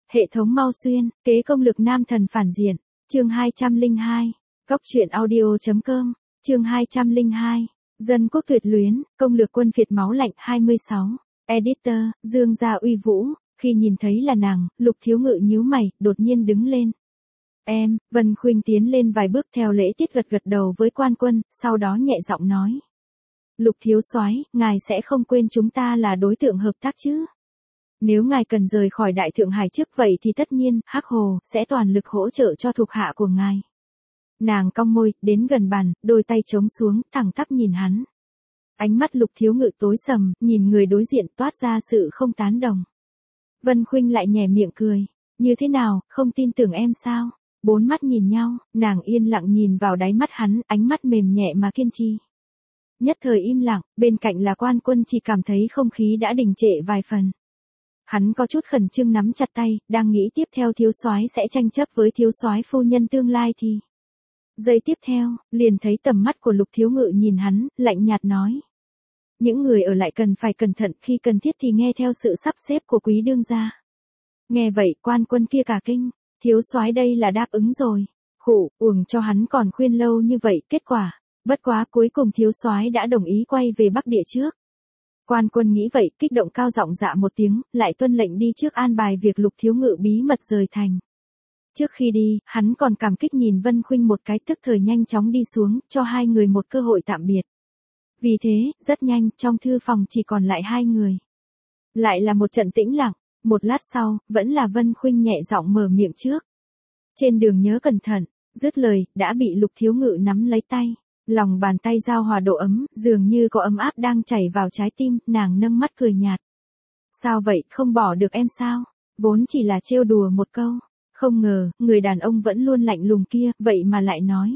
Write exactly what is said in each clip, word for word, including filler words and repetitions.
Hệ thống mau xuyên, kế công lực nam thần phản diện. Chương hai trăm lẻ hai. Góc truyện audio chấm com. Chương hai trăm lẻ hai. Dân quốc tuyệt luyến, công lược quân phiệt máu lạnh hai mươi sáu. Editor, Dương Gia Uy Vũ. Khi nhìn thấy là nàng, Lục Thiếu Ngự nhíu mày, đột nhiên đứng lên. Em, Vân Khuynh tiến lên vài bước theo lễ tiết gật gật đầu với quan quân, sau đó nhẹ giọng nói. Lục Thiếu Soái, ngài sẽ không quên chúng ta là đối tượng hợp tác chứ? Nếu ngài cần rời khỏi Đại Thượng Hải trước vậy thì tất nhiên, Hắc Hồ sẽ toàn lực hỗ trợ cho thuộc hạ của ngài. Nàng cong môi, đến gần bàn, đôi tay chống xuống, thẳng tắp nhìn hắn. Ánh mắt Lục Thiếu Ngự tối sầm, nhìn người đối diện toát ra sự không tán đồng. Vân Khuynh lại nhè miệng cười. Như thế nào, không tin tưởng em sao? Bốn mắt nhìn nhau, nàng yên lặng nhìn vào đáy mắt hắn, ánh mắt mềm nhẹ mà kiên trì. Nhất thời im lặng, bên cạnh là quan quân chỉ cảm thấy không khí đã đình trệ vài phần. Hắn có chút khẩn trương nắm chặt tay, đang nghĩ tiếp theo thiếu soái sẽ tranh chấp với thiếu soái phu nhân tương lai thì. Giây tiếp theo, liền thấy tầm mắt của Lục Thiếu Ngự nhìn hắn, lạnh nhạt nói. Những người ở lại cần phải cẩn thận, khi cần thiết thì nghe theo sự sắp xếp của quý đương gia. Nghe vậy, quan quân kia cả kinh, thiếu soái đây là đáp ứng rồi. Khụ, uổng cho hắn còn khuyên lâu như vậy, kết quả, bất quá cuối cùng thiếu soái đã đồng ý quay về Bắc Địa trước. Quan quân nghĩ vậy, kích động cao giọng dạ một tiếng, lại tuân lệnh đi trước an bài việc Lục Thiếu Ngự bí mật rời thành. Trước khi đi, hắn còn cảm kích nhìn Vân Khuynh một cái, tức thời nhanh chóng đi xuống, cho hai người một cơ hội tạm biệt. Vì thế, rất nhanh, trong thư phòng chỉ còn lại hai người. Lại là một trận tĩnh lặng, một lát sau, vẫn là Vân Khuynh nhẹ giọng mở miệng trước. Trên đường nhớ cẩn thận, dứt lời, đã bị Lục Thiếu Ngự nắm lấy tay. Lòng bàn tay giao hòa độ ấm, dường như có ấm áp đang chảy vào trái tim, nàng nâng mắt cười nhạt. Sao vậy, không bỏ được em sao? Vốn chỉ là trêu đùa một câu. Không ngờ, người đàn ông vẫn luôn lạnh lùng kia, vậy mà lại nói.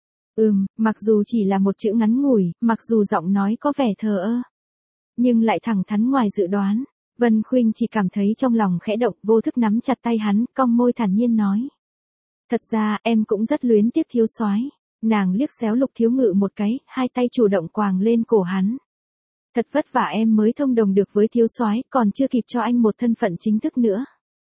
Ừm, mặc dù chỉ là một chữ ngắn ngủi, mặc dù giọng nói có vẻ thờ ơ. Nhưng lại thẳng thắn ngoài dự đoán. Vân Khuynh chỉ cảm thấy trong lòng khẽ động, vô thức nắm chặt tay hắn, cong môi thản nhiên nói. Thật ra, em cũng rất luyến tiếc thiếu soái. Nàng liếc xéo Lục Thiếu Ngự một cái, hai tay chủ động quàng lên cổ hắn. Thật vất vả em mới thông đồng được với thiếu soái, còn chưa kịp cho anh một thân phận chính thức nữa.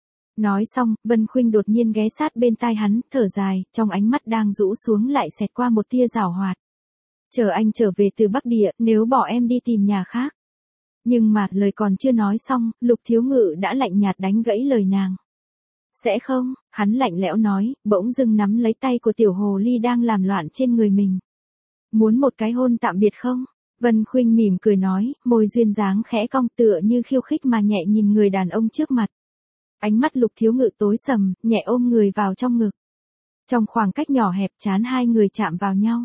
Nói xong, Vân Khuynh đột nhiên ghé sát bên tai hắn, thở dài, trong ánh mắt đang rũ xuống lại xẹt qua một tia giảo hoạt. Chờ anh trở về từ Bắc Địa, nếu bỏ em đi tìm nhà khác. Nhưng mà, lời còn chưa nói xong, Lục Thiếu Ngự đã lạnh nhạt đánh gãy lời nàng. Sẽ không, hắn lạnh lẽo nói, bỗng dưng nắm lấy tay của tiểu hồ ly đang làm loạn trên người mình. Muốn một cái hôn tạm biệt không? Vân Khuynh mỉm cười nói, môi duyên dáng khẽ cong tựa như khiêu khích mà nhẹ nhìn người đàn ông trước mặt. Ánh mắt Lục Thiếu Ngự tối sầm, nhẹ ôm người vào trong ngực. Trong khoảng cách nhỏ hẹp, trán hai người chạm vào nhau.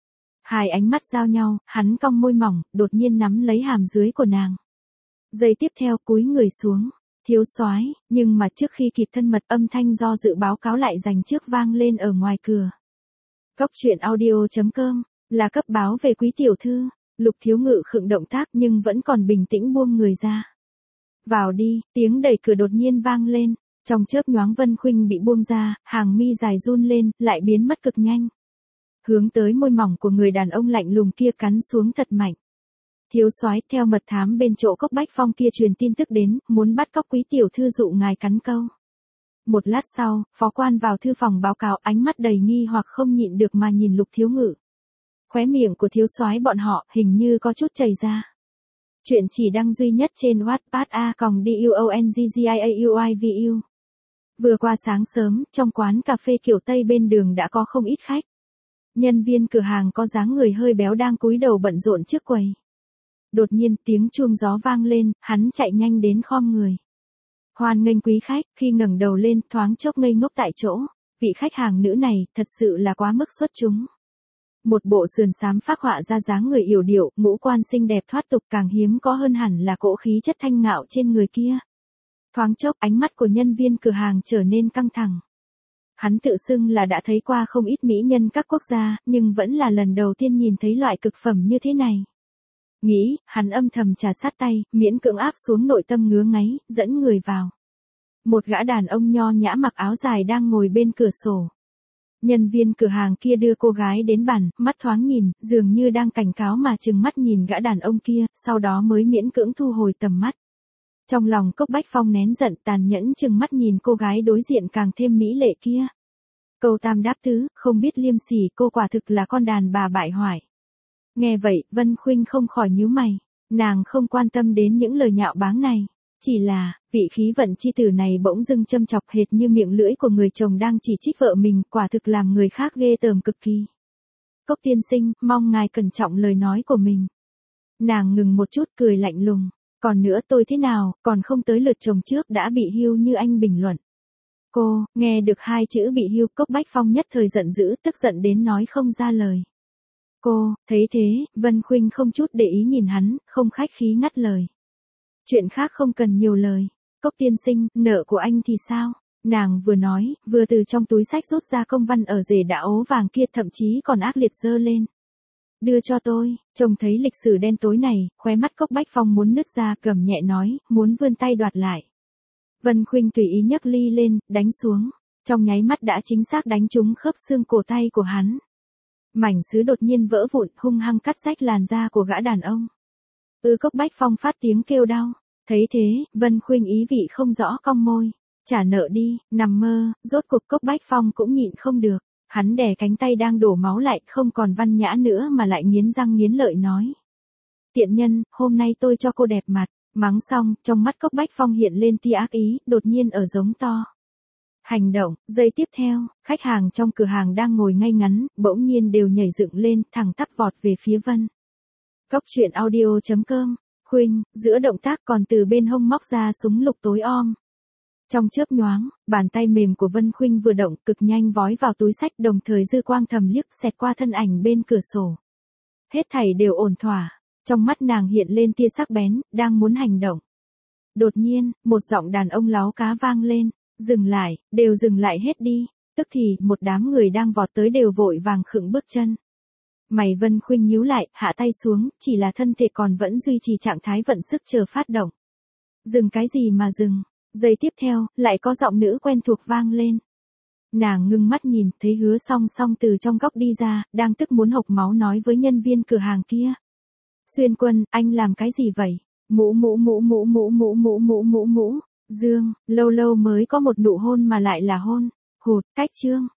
Hai ánh mắt giao nhau, hắn cong môi mỏng, đột nhiên nắm lấy hàm dưới của nàng. Giây tiếp theo cúi người xuống. Thiếu soái, nhưng mà trước khi kịp thân mật, âm thanh do dự báo cáo lại dành trước vang lên ở ngoài cửa. Góc truyện audio chấm com, là cấp báo về quý tiểu thư. Lục Thiếu Ngự khựng động tác nhưng vẫn còn bình tĩnh buông người ra. Vào đi, tiếng đẩy cửa đột nhiên vang lên. Trong chớp nhoáng Vân Khuynh bị buông ra, hàng mi dài run lên, lại biến mất cực nhanh. Hướng tới môi mỏng của người đàn ông lạnh lùng kia cắn xuống thật mạnh. Thiếu soái, theo mật thám bên chỗ Cốc Bách Phong kia truyền tin tức đến, muốn bắt cóc quý tiểu thư dụ ngài cắn câu. Một lát sau, phó quan vào thư phòng báo cáo, ánh mắt đầy nghi hoặc không nhịn được mà nhìn Lục Thiếu Ngự. Khóe miệng của thiếu soái bọn họ hình như có chút chảy ra. Chuyện chỉ đăng duy nhất trên Wattpad a còng duongziauivu. Vừa qua sáng sớm, trong quán cà phê kiểu Tây bên đường đã có không ít khách. Nhân viên cửa hàng có dáng người hơi béo đang cúi đầu bận rộn trước quầy. Đột nhiên tiếng chuông gió vang lên, hắn chạy nhanh đến khom người. Hoan nghênh quý khách, khi ngẩng đầu lên thoáng chốc ngây ngốc tại chỗ, vị khách hàng nữ này thật sự là quá mức xuất chúng. Một bộ sườn xám phác họa ra dáng người yểu điệu, ngũ quan xinh đẹp thoát tục, càng hiếm có hơn hẳn là cỗ khí chất thanh ngạo trên người kia. Thoáng chốc ánh mắt của nhân viên cửa hàng trở nên căng thẳng. Hắn tự xưng là đã thấy qua không ít mỹ nhân các quốc gia, nhưng vẫn là lần đầu tiên nhìn thấy loại cực phẩm như thế này. Nghĩ, hắn âm thầm trà sát tay, miễn cưỡng áp xuống nội tâm ngứa ngáy, dẫn người vào. Một gã đàn ông nho nhã mặc áo dài đang ngồi bên cửa sổ. Nhân viên cửa hàng kia đưa cô gái đến bàn, mắt thoáng nhìn, dường như đang cảnh cáo mà trừng mắt nhìn gã đàn ông kia, sau đó mới miễn cưỡng thu hồi tầm mắt. Trong lòng Cốc Bách Phong nén giận tàn nhẫn chừng mắt nhìn cô gái đối diện càng thêm mỹ lệ kia. Câu tam đáp tứ, không biết liêm sỉ, cô quả thực là con đàn bà bại hoại. Nghe vậy, Vân Khuynh không khỏi nhíu mày, nàng không quan tâm đến những lời nhạo báng này. Chỉ là, vị khí vận chi tử này bỗng dưng châm chọc hệt như miệng lưỡi của người chồng đang chỉ trích vợ mình, quả thực làm người khác ghê tởm cực kỳ. Cốc tiên sinh, mong ngài cẩn trọng lời nói của mình. Nàng ngừng một chút cười lạnh lùng. Còn nữa tôi thế nào, còn không tới lượt chồng trước đã bị hưu như anh bình luận. Cô, nghe được hai chữ bị hưu, Cốc Bách Phong nhất thời giận dữ, tức giận đến nói không ra lời. Cô, thấy thế, Vân Khuynh không chút để ý nhìn hắn, không khách khí ngắt lời. Chuyện khác không cần nhiều lời. Cốc tiên sinh, nợ của anh thì sao? Nàng vừa nói, vừa từ trong túi sách rút ra công văn ở rể đã ố vàng kia, thậm chí còn ác liệt giơ lên. Đưa cho tôi, trông thấy lịch sử đen tối này, khóe mắt Cốc Bách Phong muốn nứt ra, gầm nhẹ nói, muốn vươn tay đoạt lại. Vân Khuynh tùy ý nhấc ly lên, đánh xuống, trong nháy mắt đã chính xác đánh trúng khớp xương cổ tay của hắn. Mảnh sứ đột nhiên vỡ vụn, hung hăng cắt rách làn da của gã đàn ông. Ư Cốc Bách Phong phát tiếng kêu đau, thấy thế, Vân Khuynh ý vị không rõ cong môi, trả nợ đi, nằm mơ, rốt cuộc Cốc Bách Phong cũng nhịn không được. Hắn đè cánh tay đang đổ máu lại, không còn văn nhã nữa mà lại nghiến răng nghiến lợi nói. Tiện nhân, hôm nay tôi cho cô đẹp mặt. Mắng xong, trong mắt Cốc Bách Phong hiện lên tia ác ý, đột nhiên ở giống to. Hành động, giây tiếp theo, khách hàng trong cửa hàng đang ngồi ngay ngắn, bỗng nhiên đều nhảy dựng lên, thẳng tắp vọt về phía Vân. Cốc truyện audio chấm com, Khuynh, giữa động tác còn từ bên hông móc ra súng lục tối om. Trong chớp nhoáng, bàn tay mềm của Vân Khuynh vừa động, cực nhanh vói vào túi sách, đồng thời dư quang thầm liếc xẹt qua thân ảnh bên cửa sổ. Hết thảy đều ổn thỏa, trong mắt nàng hiện lên tia sắc bén, đang muốn hành động. Đột nhiên, một giọng đàn ông láo cá vang lên, dừng lại, đều dừng lại hết đi, tức thì, một đám người đang vọt tới đều vội vàng khựng bước chân. Mày Vân Khuynh nhíu lại, hạ tay xuống, chỉ là thân thể còn vẫn duy trì trạng thái vận sức chờ phát động. Dừng cái gì mà dừng? Giây tiếp theo, lại có giọng nữ quen thuộc vang lên. Nàng ngưng mắt nhìn, thấy Hứa Song Song từ trong góc đi ra, đang tức muốn hộc máu nói với nhân viên cửa hàng kia. Xuyên Quân, anh làm cái gì vậy? Mũ mũ mũ mũ mũ mũ mũ mũ mũ mũ. Dương, lâu lâu mới có một nụ hôn mà lại là hôn. Hụt, cách chương.